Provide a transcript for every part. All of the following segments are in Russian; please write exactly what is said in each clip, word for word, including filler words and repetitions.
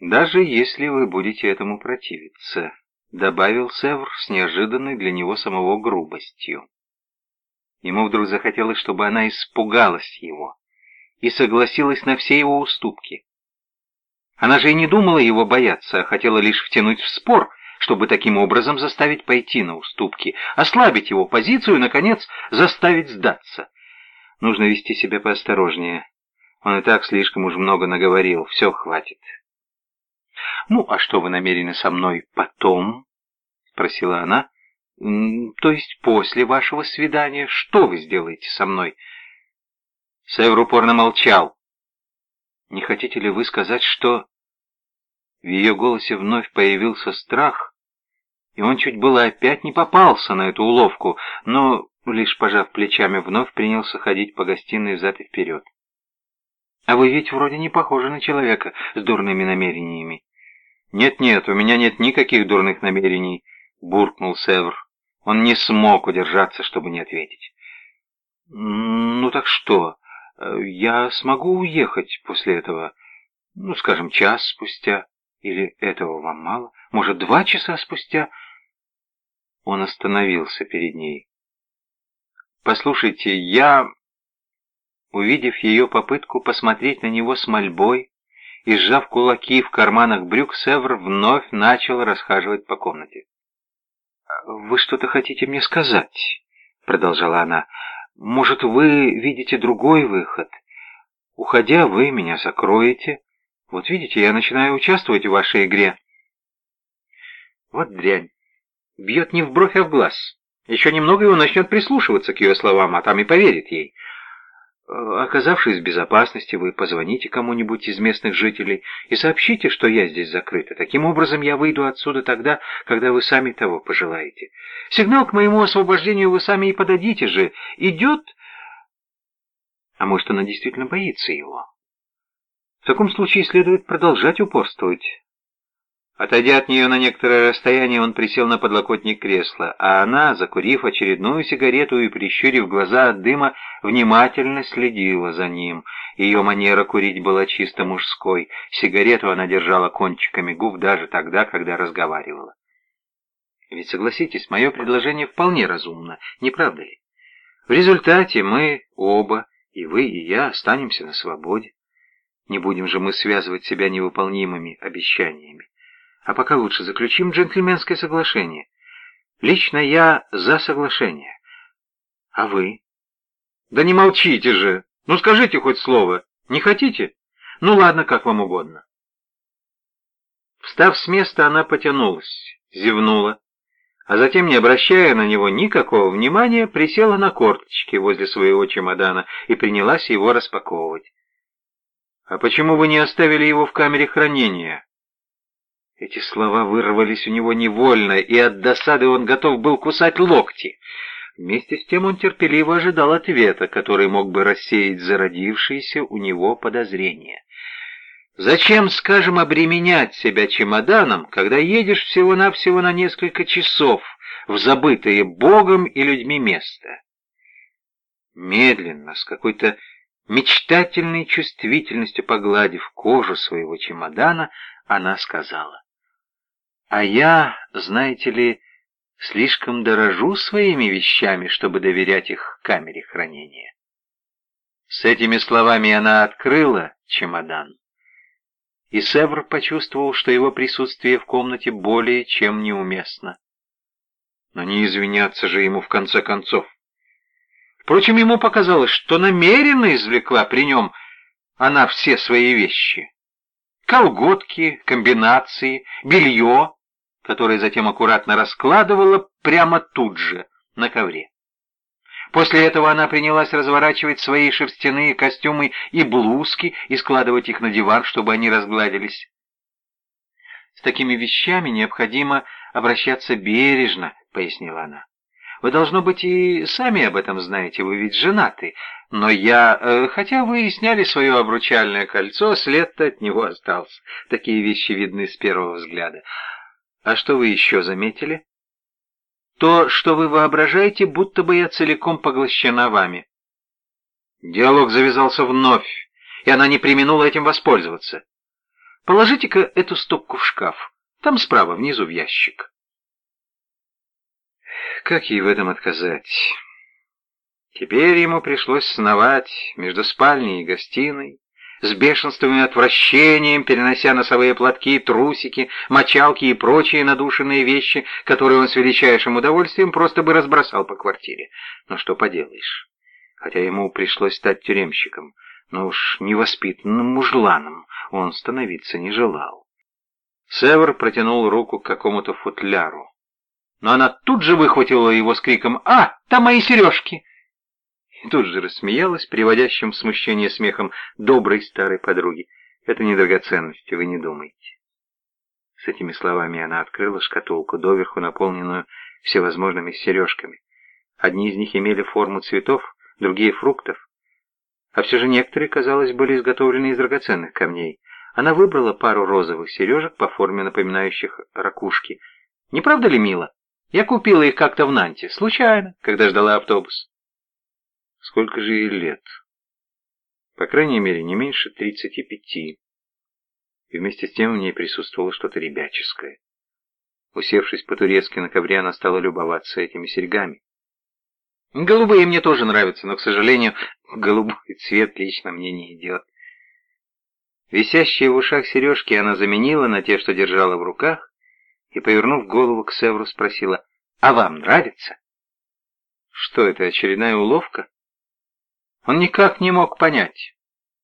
«Даже если вы будете этому противиться», — добавил Севр с неожиданной для него самого грубостью. Ему вдруг захотелось, чтобы она испугалась его и согласилась на все его уступки. Она же и не думала его бояться, а хотела лишь втянуть в спор, чтобы таким образом заставить пойти на уступки, ослабить его позицию и, наконец, заставить сдаться. Нужно вести себя поосторожнее. Он и так слишком уж много наговорил, все, хватит. «Ну, а что вы намерены со мной потом?» — спросила она. «То есть после вашего свидания? Что вы сделаете со мной?» Севр упорно молчал. «Не хотите ли вы сказать, что...» В ее голосе вновь появился страх, и он чуть было опять не попался на эту уловку, но, лишь пожав плечами, вновь принялся ходить по гостиной взад и вперед. «А вы ведь вроде не похожи на человека с дурными намерениями». «Нет-нет, у меня нет никаких дурных намерений», — буркнул Севр. Он не смог удержаться, чтобы не ответить. «Ну так что, я смогу уехать после этого, ну, скажем, час спустя? Или этого вам мало? Может, два часа спустя?» Он остановился перед ней. «Послушайте, я...» Увидев ее попытку посмотреть на него с мольбой и сжав кулаки в карманах брюк, Севр вновь начал расхаживать по комнате. «Вы что-то хотите мне сказать?» — продолжала она. «Может, вы видите другой выход? Уходя, вы меня закроете. Вот видите, я начинаю участвовать в вашей игре». Вот дрянь. Бьет не в бровь, а в глаз. Еще немного, и он начнет прислушиваться к ее словам, а там и поверит ей. Оказавшись в безопасности, вы позвоните кому-нибудь из местных жителей и сообщите, что я здесь закрыта. Таким образом, я выйду отсюда тогда, когда вы сами того пожелаете. Сигнал к моему освобождению вы сами и подадите же. Идет... А может, она действительно боится его? В таком случае следует продолжать упорствовать. Отойдя от нее на некоторое расстояние, он присел на подлокотник кресла, а она, закурив очередную сигарету и прищурив глаза от дыма, внимательно следила за ним. Ее манера курить была чисто мужской. Сигарету она держала кончиками губ даже тогда, когда разговаривала. Ведь, согласитесь, мое предложение вполне разумно, не правда ли? В результате мы оба, и вы, и я, останемся на свободе. Не будем же мы связывать себя невыполнимыми обещаниями. А пока лучше заключим джентльменское соглашение. Лично я за соглашение. А вы? Да не молчите же. Ну скажите хоть слово. Не хотите? Ну ладно, как вам угодно. Встав с места, она потянулась, зевнула, а затем, не обращая на него никакого внимания, присела на корточки возле своего чемодана и принялась его распаковывать. «А почему вы не оставили его в камере хранения?» Эти слова вырвались у него невольно, и от досады он готов был кусать локти. Вместе с тем он терпеливо ожидал ответа, который мог бы рассеять зародившиеся у него подозрения. Зачем, скажем, обременять себя чемоданом, когда едешь всего-навсего на несколько часов в забытое Богом и людьми место? Медленно, с какой-то мечтательной чувствительностью погладив кожу своего чемодана, она сказала: «А я, знаете ли, слишком дорожу своими вещами, чтобы доверять их камере хранения». С этими словами она открыла чемодан, и Севр почувствовал, что его присутствие в комнате более чем неуместно. Но не извиняться же ему в конце концов. Впрочем, ему показалось, что намеренно извлекла при нем она все свои вещи. Колготки, комбинации, белье, которое затем аккуратно раскладывала прямо тут же, на ковре. После этого она принялась разворачивать свои шерстяные костюмы и блузки и складывать их на диван, чтобы они разгладились. «С такими вещами необходимо обращаться бережно», — пояснила она. «Вы, должно быть, и сами об этом знаете, вы ведь женаты. Но я, э, хотя вы и сняли свое обручальное кольцо, след-то от него остался. Такие вещи видны с первого взгляда. А что вы еще заметили?» «То, что вы воображаете, будто бы я целиком поглощена вами». Диалог завязался вновь, и она не преминула этим воспользоваться. Положите-ка эту стопку в шкаф. Там справа, внизу, в ящик». Как ей в этом отказать? Теперь ему пришлось сновать между спальней и гостиной, с бешенством и отвращением, перенося носовые платки, трусики, мочалки и прочие надушенные вещи, которые он с величайшим удовольствием просто бы разбросал по квартире. Но что поделаешь? Хотя ему пришлось стать тюремщиком, но уж невоспитанным мужланом он становиться не желал. Север протянул руку к какому-то футляру, но она тут же выхватила его с криком: «А, там мои сережки!» И тут же рассмеялась, приводящим в смущение смехом доброй старой подруги. «Это не драгоценности, вы не думайте». С этими словами она открыла шкатулку, доверху наполненную всевозможными сережками. Одни из них имели форму цветов, другие — фруктов. А все же некоторые, казалось, были изготовлены из драгоценных камней. Она выбрала пару розовых сережек по форме, напоминающих ракушки. «Не правда ли мило? Я купила их как-то в Нанте, случайно, когда ждала автобус». Сколько же ей лет? По крайней мере, не меньше тридцати пяти. И вместе с тем в ней присутствовало что-то ребяческое. Усевшись по-турецки на ковре, она стала любоваться этими серьгами. «Голубые мне тоже нравятся, но, к сожалению, голубой цвет лично мне не идет». Висящие в ушах сережки она заменила на те, что держала в руках, и, повернув голову к Севру, спросила: «А вам нравится?» Что это, очередная уловка? Он никак не мог понять.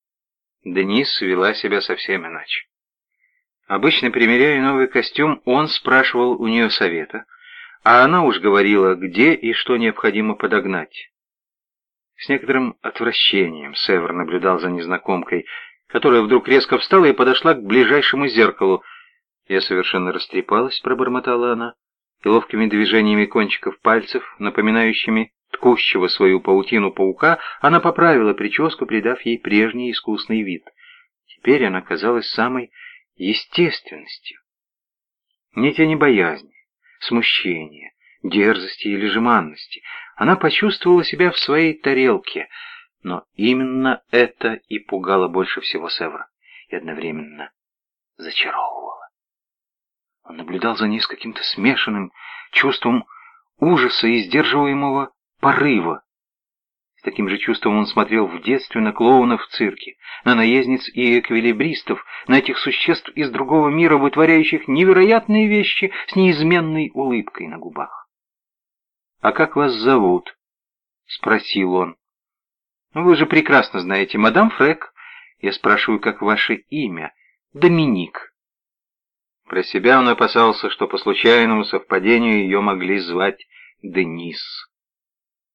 Денис вела себя совсем иначе. Обычно, примеряя новый костюм, он спрашивал у нее совета, а она уж говорила, где и что необходимо подогнать. С некоторым отвращением Север наблюдал за незнакомкой, которая вдруг резко встала и подошла к ближайшему зеркалу. «Я совершенно растрепалась», — пробормотала она, и ловкими движениями кончиков пальцев, напоминающими ткущего свою паутину паука, она поправила прическу, придав ей прежний искусный вид. Теперь она казалась самой естественностью. Ни тени боязни, смущения, дерзости или жеманности. Она почувствовала себя в своей тарелке, но именно это и пугало больше всего Севра, и одновременно зачаровывало. Он наблюдал за ней с каким-то смешанным чувством ужаса и сдерживаемого порыва. С таким же чувством он смотрел в детстве на клоунов в цирке, на наездниц и эквилибристов, на этих существ из другого мира, вытворяющих невероятные вещи с неизменной улыбкой на губах. «А как вас зовут?» — спросил он. «Вы же прекрасно знаете, мадам Фрек. Я спрашиваю, как ваше имя?» «Доминик». Про себя он опасался, что по случайному совпадению ее могли звать Денис.